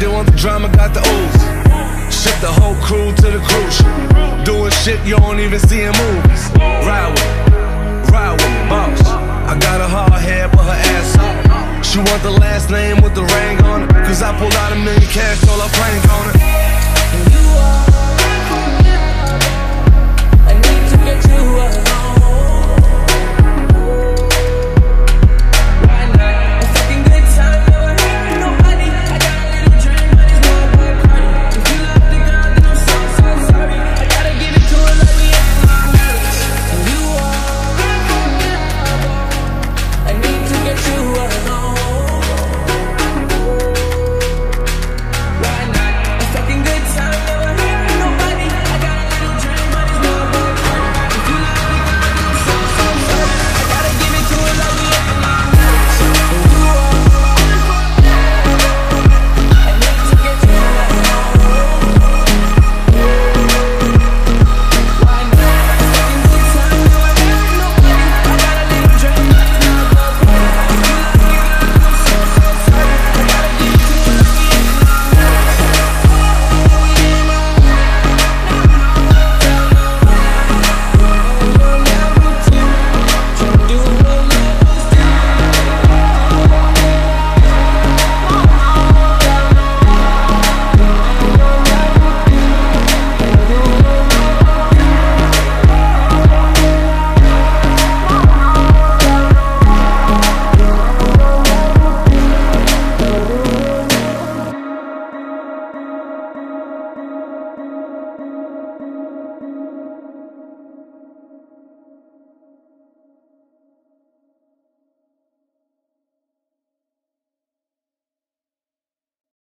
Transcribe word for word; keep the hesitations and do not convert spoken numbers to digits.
didn't want the drama, got the ooze. Ship the whole crew to the cruise. Doing shit you don't even see in movies. Ride with me, ride with me, boss. I got a hard head with her ass up. She want the last name with the ring on it, cause I pulled out a million cash, all her plank on it.